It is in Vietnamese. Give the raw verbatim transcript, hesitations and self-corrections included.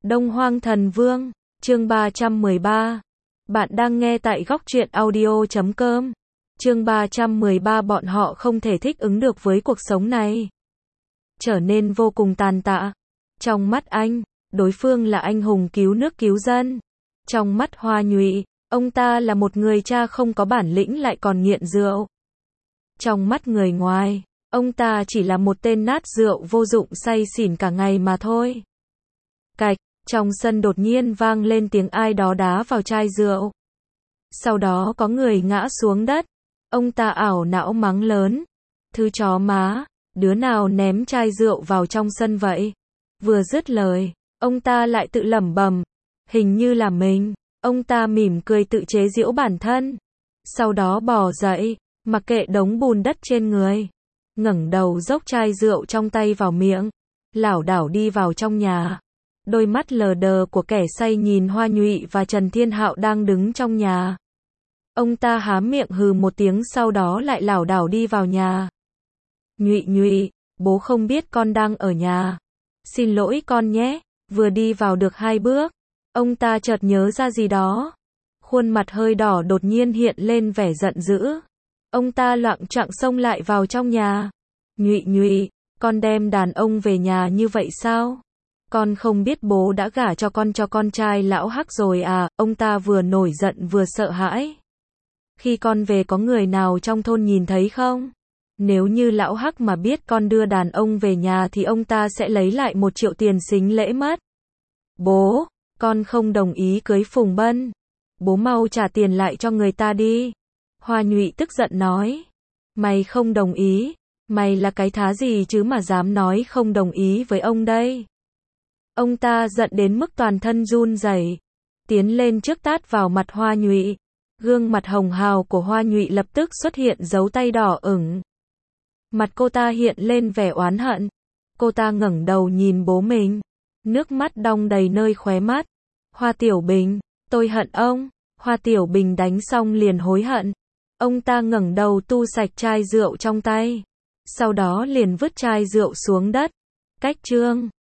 Đông Hoang Thần Vương, chương ba trăm mười ba. Bạn đang nghe tại góc truyện audio chấm com. Chương ba trăm mười ba bọn họ không thể thích ứng được với cuộc sống này. Trở nên vô cùng tàn tạ. Trong mắt anh, đối phương là anh hùng cứu nước cứu dân. Trong mắt Hoa Nhụy, ông ta là một người cha không có bản lĩnh lại còn nghiện rượu. Trong mắt người ngoài, ông ta chỉ là một tên nát rượu vô dụng say xỉn cả ngày mà thôi. Cạch, trong sân đột nhiên vang lên tiếng ai đó đá vào chai rượu. Sau đó có người ngã xuống đất. Ông ta ảo não mắng lớn. Thứ chó má, đứa nào ném chai rượu vào trong sân vậy? Vừa dứt lời, ông ta lại tự lẩm bẩm. Hình như là mình. Ông ta mỉm cười tự chế giễu bản thân. Sau đó bò dậy, mặc kệ đống bùn đất trên người. Ngẩng đầu dốc chai rượu trong tay vào miệng. Lảo đảo đi vào trong nhà. Đôi mắt lờ đờ của kẻ say nhìn Hoa Nhụy và Trần Thiên Hạo đang đứng trong nhà. Ông ta há miệng hừ một tiếng sau đó lại lảo đảo đi vào nhà. Nhụy Nhụy, bố không biết con đang ở nhà. Xin lỗi con nhé. Vừa đi vào được hai bước, ông ta chợt nhớ ra gì đó. Khuôn mặt hơi đỏ đột nhiên hiện lên vẻ giận dữ. Ông ta loạng choạng xông lại vào trong nhà. Nhụy Nhụy, con đem đàn ông về nhà như vậy sao? Con không biết bố đã gả cho con cho con trai lão Hắc rồi à? Ông ta vừa nổi giận vừa sợ hãi. Khi con về có người nào trong thôn nhìn thấy không? Nếu như lão Hắc mà biết con đưa đàn ông về nhà thì ông ta sẽ lấy lại một triệu tiền sính lễ mất. Bố, con không đồng ý cưới Phùng Bân. Bố mau trả tiền lại cho người ta đi. Hoa Nhụy tức giận nói. Mày không đồng ý? Mày là cái thá gì chứ mà dám nói không đồng ý với ông đây? Ông ta giận đến mức toàn thân run rẩy, tiến lên trước tát vào mặt Hoa Nhụy. Gương mặt hồng hào của Hoa Nhụy lập tức xuất hiện dấu tay đỏ ửng. Mặt cô ta hiện lên vẻ oán hận. Cô ta ngẩng đầu nhìn bố mình, nước mắt đong đầy nơi khóe mắt. Hoa Tiểu Bình, tôi hận ông. Hoa Tiểu Bình đánh xong liền hối hận. Ông ta ngẩng đầu tu sạch chai rượu trong tay, sau đó liền vứt chai rượu xuống đất. Cách chương